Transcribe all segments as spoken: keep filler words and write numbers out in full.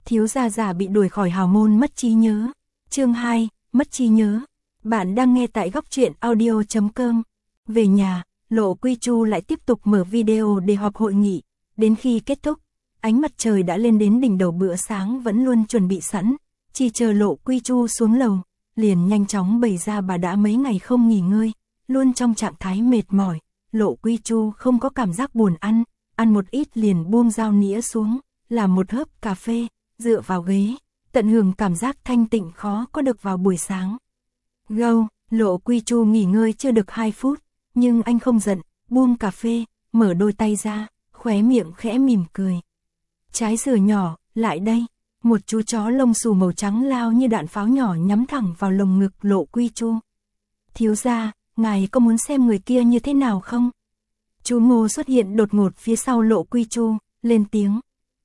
Thiếu gia già bị đuổi khỏi hào môn mất trí nhớ. Chương hai, mất trí nhớ. Bạn đang nghe tại góc truyện audio chấm com. Về nhà, Lộ Quy Chu lại tiếp tục mở video để họp hội nghị. Đến khi kết thúc, ánh mặt trời đã lên đến đỉnh đầu, bữa sáng vẫn luôn chuẩn bị sẵn. Chỉ chờ Lộ Quy Chu xuống lầu, liền nhanh chóng bày ra bà đã mấy ngày không nghỉ ngơi, luôn trong trạng thái mệt mỏi. Lộ Quy Chu không có cảm giác buồn ăn, ăn một ít liền buông dao nĩa xuống, làm một hớp cà phê, dựa vào ghế, tận hưởng cảm giác thanh tịnh khó có được vào buổi sáng. Gâu, Lộ Quy Chu nghỉ ngơi chưa được hai phút, nhưng anh không giận, buông cà phê, mở đôi tay ra, khóe miệng khẽ mỉm cười. Trái dừa nhỏ, lại đây. Một chú chó lông xù màu trắng lao như đạn pháo nhỏ nhắm thẳng vào lồng ngực Lộ Quy Chu. Thiếu gia, ngài có muốn xem người kia như thế nào không? Chú Ngô xuất hiện đột ngột phía sau Lộ Quy Chu, lên tiếng.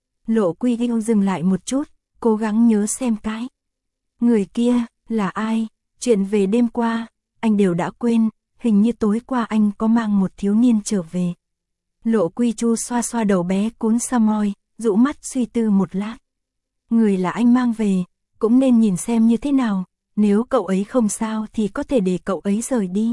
Lộ Quy Chu dừng lại một chút, cố gắng nhớ xem cái. Người kia, là ai? Chuyện về đêm qua, anh đều đã quên, hình như tối qua anh có mang một thiếu niên trở về. Lộ Quy Chu xoa xoa đầu bé cún Samoy, dụ mắt suy tư một lát. Người là anh mang về, cũng nên nhìn xem như thế nào, nếu cậu ấy không sao thì có thể để cậu ấy rời đi.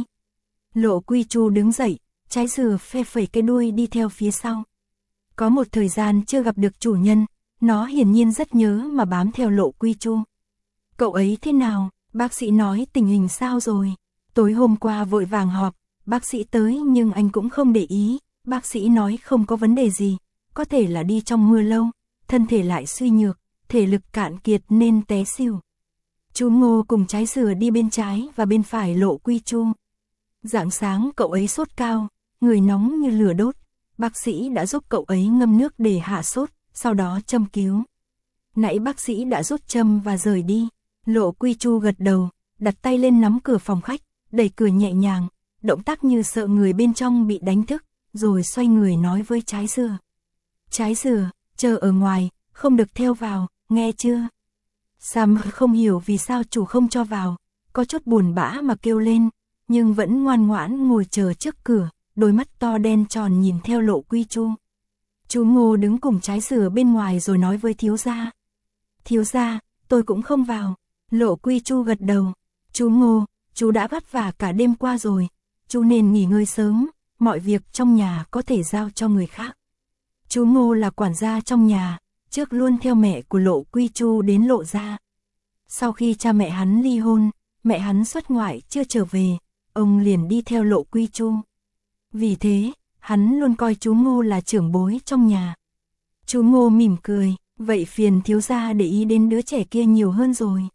Lộ Quy Chu đứng dậy, trái dừa phe phẩy cái đuôi đi theo phía sau. Có một thời gian chưa gặp được chủ nhân, nó hiển nhiên rất nhớ mà bám theo Lộ Quy Chu. Cậu ấy thế nào? Bác sĩ nói tình hình sao rồi? Tối hôm qua vội vàng họp, bác sĩ tới nhưng anh cũng không để ý, bác sĩ nói không có vấn đề gì, có thể là đi trong mưa lâu, thân thể lại suy nhược, thể lực cạn kiệt nên té xỉu. Chú Ngô cùng trái dừa đi bên trái và bên phải Lộ Quy Chu. Rạng sáng cậu ấy sốt cao, người nóng như lửa đốt, bác sĩ đã giúp cậu ấy ngâm nước để hạ sốt, sau đó châm cứu. Nãy bác sĩ đã rút châm và rời đi. Lộ Quy Chu gật đầu, đặt tay lên nắm cửa phòng khách, đẩy cửa nhẹ nhàng, động tác như sợ người bên trong bị đánh thức, rồi xoay người nói với trái dừa. Trái dừa, chờ ở ngoài, không được theo vào, nghe chưa? Sam không hiểu vì sao chủ không cho vào, có chút buồn bã mà kêu lên, nhưng vẫn ngoan ngoãn ngồi chờ trước cửa, đôi mắt to đen tròn nhìn theo Lộ Quy Chu. Chú Ngô đứng cùng trái dừa bên ngoài rồi nói với thiếu gia. Thiếu gia, tôi cũng không vào. Lộ Quy Chu gật đầu. Chú Ngô, chú đã vất vả cả đêm qua rồi, chú nên nghỉ ngơi sớm, mọi việc trong nhà có thể giao cho người khác. Chú Ngô là quản gia trong nhà, trước luôn theo mẹ của Lộ Quy Chu đến Lộ gia. Sau khi cha mẹ hắn ly hôn, mẹ hắn xuất ngoại chưa trở về, ông liền đi theo Lộ Quy Chu. Vì thế, hắn luôn coi chú Ngô là trưởng bối trong nhà. Chú Ngô mỉm cười, vậy phiền thiếu gia để ý đến đứa trẻ kia nhiều hơn rồi.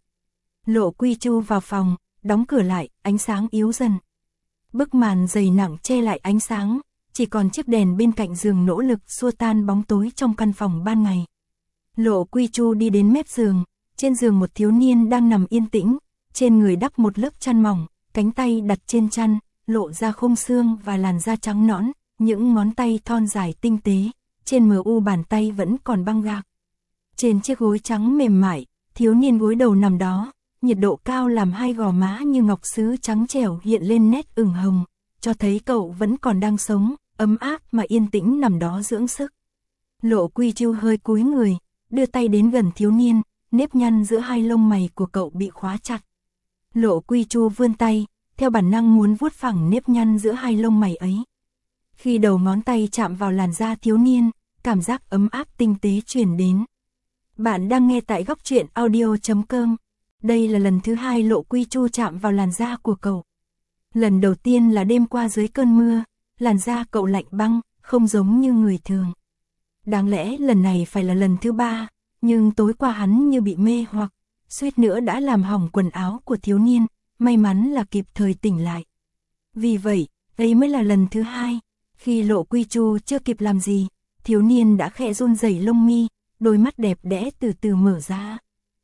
Lộ Quy Chu vào phòng, đóng cửa lại, ánh sáng yếu dần. Bức màn dày nặng che lại ánh sáng, chỉ còn chiếc đèn bên cạnh giường nỗ lực xua tan bóng tối trong căn phòng ban ngày. Lộ Quy Chu đi đến mép giường, trên giường một thiếu niên đang nằm yên tĩnh, trên người đắp một lớp chăn mỏng, cánh tay đặt trên chăn, lộ ra khung xương và làn da trắng nõn, những ngón tay thon dài tinh tế, trên mờ u bàn tay vẫn còn băng gạc. Trên chiếc gối trắng mềm mại, thiếu niên gối đầu nằm đó, nhiệt độ cao làm hai gò má như ngọc sứ trắng trẻo hiện lên nét ửng hồng, cho thấy cậu vẫn còn đang sống, ấm áp mà yên tĩnh nằm đó dưỡng sức. Lộ Quy Chu hơi cúi người, đưa tay đến gần thiếu niên, nếp nhăn giữa hai lông mày của cậu bị khóa chặt. Lộ Quy Chu vươn tay, theo bản năng muốn vuốt phẳng nếp nhăn giữa hai lông mày ấy. Khi đầu ngón tay chạm vào làn da thiếu niên, cảm giác ấm áp tinh tế truyền đến. Bạn đang nghe tại góc truyện audio chấm com. Đây là lần thứ hai Lộ Quy Chu chạm vào làn da của cậu. Lần đầu tiên là đêm qua dưới cơn mưa, làn da cậu lạnh băng, không giống như người thường. Đáng lẽ lần này phải là lần thứ ba, nhưng tối qua hắn như bị mê hoặc, suýt nữa đã làm hỏng quần áo của thiếu niên, may mắn là kịp thời tỉnh lại. Vì vậy, đây mới là lần thứ hai, khi Lộ Quy Chu chưa kịp làm gì, thiếu niên đã khẽ run rẩy lông mi, đôi mắt đẹp đẽ từ từ mở ra.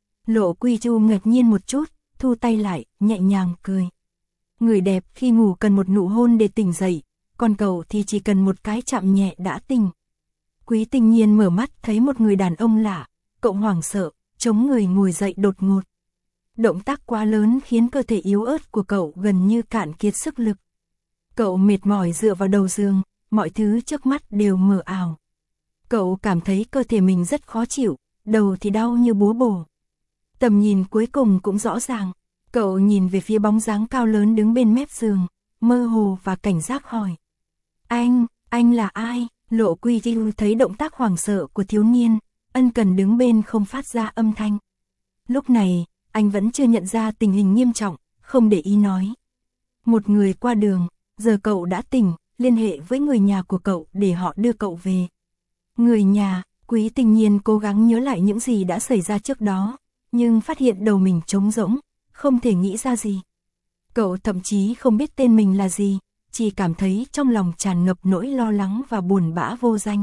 Lộ Quy Chu ngạc nhiên một chút, thu tay lại, nhẹ nhàng cười. Người đẹp khi ngủ cần một nụ hôn để tỉnh dậy, còn cậu thì chỉ cần một cái chạm nhẹ đã tỉnh. Quý Tình Nhiên mở mắt thấy một người đàn ông lạ, cậu hoảng sợ, chống người ngồi dậy đột ngột. Động tác quá lớn khiến cơ thể yếu ớt của cậu gần như cạn kiệt sức lực. Cậu mệt mỏi dựa vào đầu giường, mọi thứ trước mắt đều mờ ảo. Cậu cảm thấy cơ thể mình rất khó chịu, đầu thì đau như búa bổ. Tầm nhìn cuối cùng cũng rõ ràng, cậu nhìn về phía bóng dáng cao lớn đứng bên mép giường, mơ hồ và cảnh giác hỏi. Anh, anh là ai? Lộ Quy Chiêu thấy động tác hoảng sợ của thiếu niên, ân cần đứng bên không phát ra âm thanh. Lúc này, anh vẫn chưa nhận ra tình hình nghiêm trọng, không để ý nói. Một người qua đường, giờ cậu đã tỉnh, liên hệ với người nhà của cậu để họ đưa cậu về. Người nhà, Quý Tình Nhiên cố gắng nhớ lại những gì đã xảy ra trước đó, nhưng phát hiện đầu mình trống rỗng, không thể nghĩ ra gì. Cậu thậm chí không biết tên mình là gì, chỉ cảm thấy trong lòng tràn ngập nỗi lo lắng và buồn bã vô danh.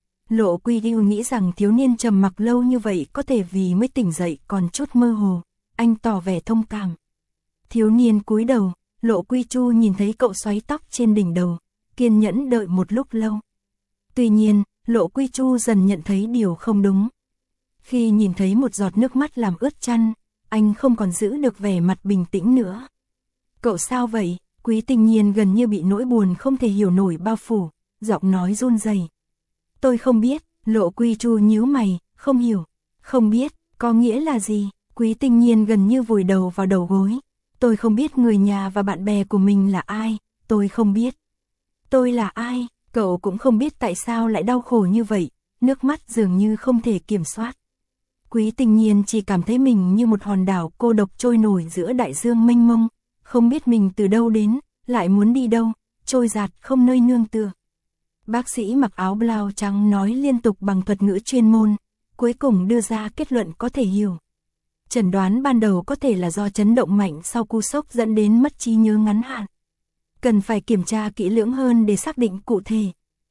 Lộ Quy Chiêu nghĩ rằng thiếu niên trầm mặc lâu như vậy có thể vì mới tỉnh dậy còn chút mơ hồ, anh tỏ vẻ thông cảm. Thiếu niên cúi đầu, Lộ Quy Chu nhìn thấy cậu xoáy tóc trên đỉnh đầu, kiên nhẫn đợi một lúc lâu. Tuy nhiên, Lộ Quy Chu dần nhận thấy điều không đúng. Khi nhìn thấy một giọt nước mắt làm ướt chăn, anh không còn giữ được vẻ mặt bình tĩnh nữa. Cậu sao vậy? Quý Tình Nhiên gần như bị nỗi buồn không thể hiểu nổi bao phủ, giọng nói run rẩy. Tôi không biết, Lộ Quy Chu nhíu mày, không hiểu. Không biết, có nghĩa là gì? Quý Tình Nhiên gần như vùi đầu vào đầu gối. Tôi không biết người nhà và bạn bè của mình là ai, tôi không biết. Tôi là ai? Cậu cũng không biết tại sao lại đau khổ như vậy, nước mắt dường như không thể kiểm soát. Quý Tình Nhiên chỉ cảm thấy mình như một hòn đảo cô độc trôi nổi giữa đại dương mênh mông, không biết mình từ đâu đến, lại muốn đi đâu, trôi dạt không nơi nương tựa. Bác sĩ mặc áo blau trắng nói liên tục bằng thuật ngữ chuyên môn, cuối cùng đưa ra kết luận có thể hiểu. Chẩn đoán ban đầu có thể là do chấn động mạnh sau cú sốc dẫn đến mất trí nhớ ngắn hạn. Cần phải kiểm tra kỹ lưỡng hơn để xác định cụ thể.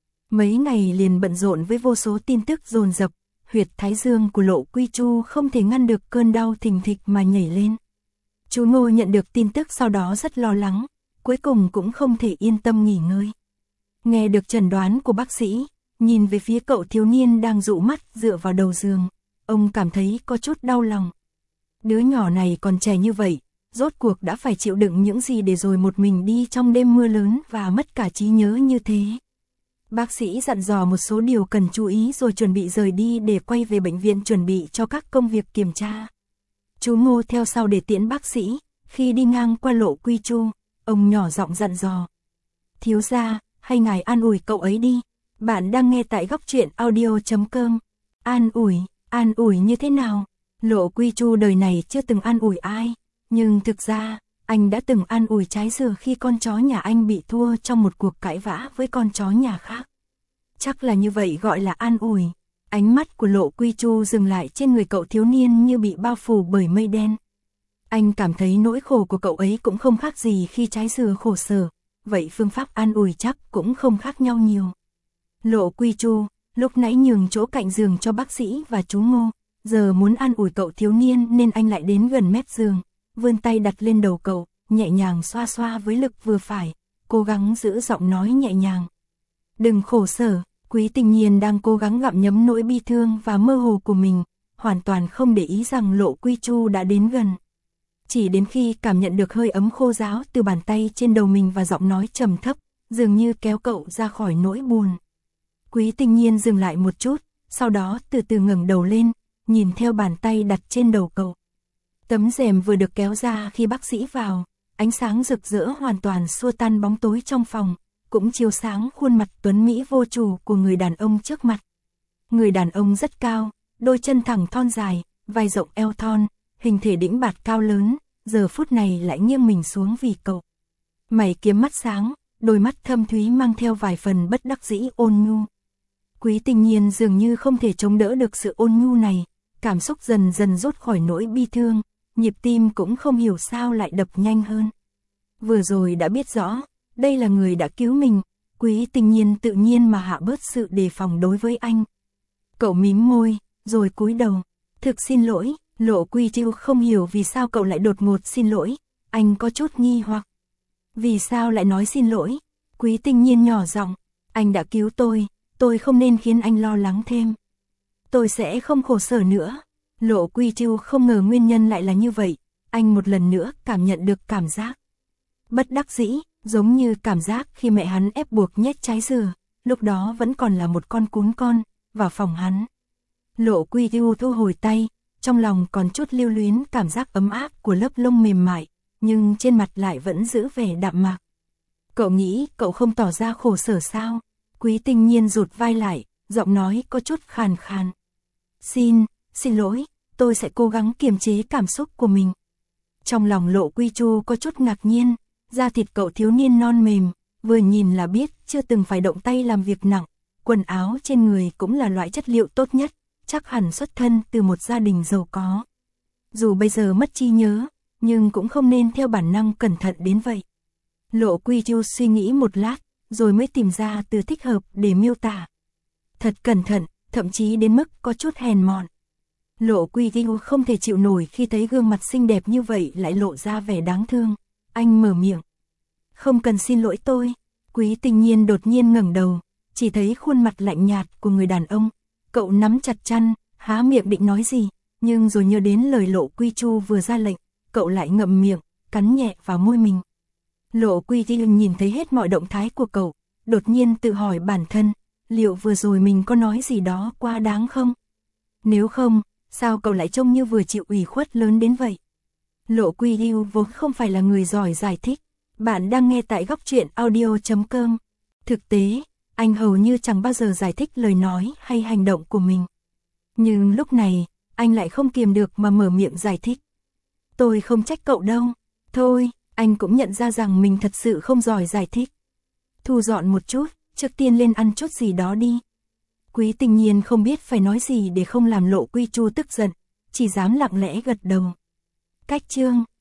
Mấy ngày liền bận rộn với vô số tin tức dồn dập, huyệt thái dương của Lộ Quy Chu không thể ngăn được cơn đau thình thịch mà nhảy lên. Chú Ngô nhận được tin tức sau đó rất lo lắng, cuối cùng cũng không thể yên tâm nghỉ ngơi. Nghe được chẩn đoán của bác sĩ, nhìn về phía cậu thiếu niên đang dụ mắt dựa vào đầu giường, ông cảm thấy có chút đau lòng. Đứa nhỏ này còn trẻ như vậy, rốt cuộc đã phải chịu đựng những gì để rồi một mình đi trong đêm mưa lớn và mất cả trí nhớ như thế. Bác sĩ dặn dò một số điều cần chú ý rồi chuẩn bị rời đi để quay về bệnh viện chuẩn bị cho các công việc kiểm tra. Chú Ngô theo sau để tiễn bác sĩ, khi đi ngang qua Lộ Quy Chu, ông nhỏ giọng dặn dò. Thiếu gia, hay ngài an ủi cậu ấy đi. Bạn đang nghe tại góc truyện audio chấm com. An ủi, an ủi như thế nào? Lộ Quy Chu đời này chưa từng an ủi ai, nhưng thực ra, anh đã từng an ủi Trái Dừa khi con chó nhà anh bị thua trong một cuộc cãi vã với con chó nhà khác. Chắc là như vậy gọi là an ủi. Ánh mắt của Lộ Quy Chu dừng lại trên người cậu thiếu niên như bị bao phủ bởi mây đen. Anh cảm thấy nỗi khổ của cậu ấy cũng không khác gì khi Trái Dừa khổ sở, vậy phương pháp an ủi chắc cũng không khác nhau nhiều. Lộ Quy Chu, lúc nãy nhường chỗ cạnh giường cho bác sĩ và chú Ngô, giờ muốn an ủi cậu thiếu niên nên anh lại đến gần mép giường, vươn tay đặt lên đầu cậu, nhẹ nhàng xoa xoa với lực vừa phải, cố gắng giữ giọng nói nhẹ nhàng. Đừng khổ sở. Quý Tình Nhiên đang cố gắng gặm nhấm nỗi bi thương và mơ hồ của mình, hoàn toàn không để ý rằng Lộ Quy Chu đã đến gần. Chỉ đến khi cảm nhận được hơi ấm khô ráo từ bàn tay trên đầu mình và giọng nói trầm thấp, dường như kéo cậu ra khỏi nỗi buồn. Quý Tình Nhiên dừng lại một chút, sau đó từ từ ngẩng đầu lên, nhìn theo bàn tay đặt trên đầu cậu. Tấm rèm vừa được kéo ra khi bác sĩ vào, ánh sáng rực rỡ hoàn toàn xua tan bóng tối trong phòng, cũng chiếu sáng khuôn mặt tuấn mỹ vô chủ của người đàn ông trước mặt. Người đàn ông rất cao, đôi chân thẳng thon dài, vai rộng eo thon, hình thể đĩnh bạt cao lớn, giờ phút này lại nghiêng mình xuống vì cậu. Mày kiếm mắt sáng, đôi mắt thâm thúy mang theo vài phần bất đắc dĩ ôn nhu. Quý Tình Nhiên dường như không thể chống đỡ được sự ôn nhu này, cảm xúc dần dần rút khỏi nỗi bi thương, nhịp tim cũng không hiểu sao lại đập nhanh hơn. Vừa rồi đã biết rõ, đây là người đã cứu mình, Quý Tình Nhiên tự nhiên mà hạ bớt sự đề phòng đối với anh. Cậu mím môi, rồi cúi đầu, thực xin lỗi. Lộ Quy Chiêu không hiểu vì sao cậu lại đột ngột xin lỗi, anh có chút nghi hoặc. Vì sao lại nói xin lỗi? Quý Tình Nhiên nhỏ giọng, anh đã cứu tôi, tôi không nên khiến anh lo lắng thêm. Tôi sẽ không khổ sở nữa. Lộ Quy Chiêu không ngờ nguyên nhân lại là như vậy, anh một lần nữa cảm nhận được cảm giác bất đắc dĩ, giống như cảm giác khi mẹ hắn ép buộc nhét Trái Dừa, lúc đó vẫn còn là một con cún con, vào phòng hắn. Lộ Quy Du thu hồi tay, trong lòng còn chút lưu luyến cảm giác ấm áp của lớp lông mềm mại, nhưng trên mặt lại vẫn giữ vẻ đạm mạc. Cậu nghĩ cậu không tỏ ra khổ sở sao? Quý Tinh Nhiên rụt vai lại, giọng nói có chút khàn khàn. Xin, xin lỗi, tôi sẽ cố gắng kiềm chế cảm xúc của mình. Trong lòng Lộ Quy Chu có chút ngạc nhiên, da thịt cậu thiếu niên non mềm, vừa nhìn là biết chưa từng phải động tay làm việc nặng, quần áo trên người cũng là loại chất liệu tốt nhất, chắc hẳn xuất thân từ một gia đình giàu có. Dù bây giờ mất trí nhớ, nhưng cũng không nên theo bản năng cẩn thận đến vậy. Lộ Quy Chu suy nghĩ một lát, rồi mới tìm ra từ thích hợp để miêu tả. Thật cẩn thận, thậm chí đến mức có chút hèn mọn. Lộ Quy Chu không thể chịu nổi khi thấy gương mặt xinh đẹp như vậy lại lộ ra vẻ đáng thương. Anh mở miệng. Không cần xin lỗi tôi. Quý Tinh Nhiên đột nhiên ngẩng đầu, chỉ thấy khuôn mặt lạnh nhạt của người đàn ông. Cậu nắm chặt chăn, há miệng định nói gì, nhưng rồi nhớ đến lời Lộ Quy Chu vừa ra lệnh, cậu lại ngậm miệng, cắn nhẹ vào môi mình. Lộ Quy Chu nhìn thấy hết mọi động thái của cậu, đột nhiên tự hỏi bản thân, liệu vừa rồi mình có nói gì đó quá đáng không? Nếu không, sao cậu lại trông như vừa chịu ủy khuất lớn đến vậy? Lộ Quy Chu vốn không phải là người giỏi giải thích. Bạn đang nghe tại góc truyện audio chấm com. Thực tế, anh hầu như chẳng bao giờ giải thích lời nói hay hành động của mình. Nhưng lúc này, anh lại không kiềm được mà mở miệng giải thích. Tôi không trách cậu đâu. Thôi, anh cũng nhận ra rằng mình thật sự không giỏi giải thích. Thu dọn một chút, trước tiên lên ăn chút gì đó đi. Quý Tinh Nhiên không biết phải nói gì để không làm Lộ Quy Chu tức giận, chỉ dám lặng lẽ gật đầu. Cách chương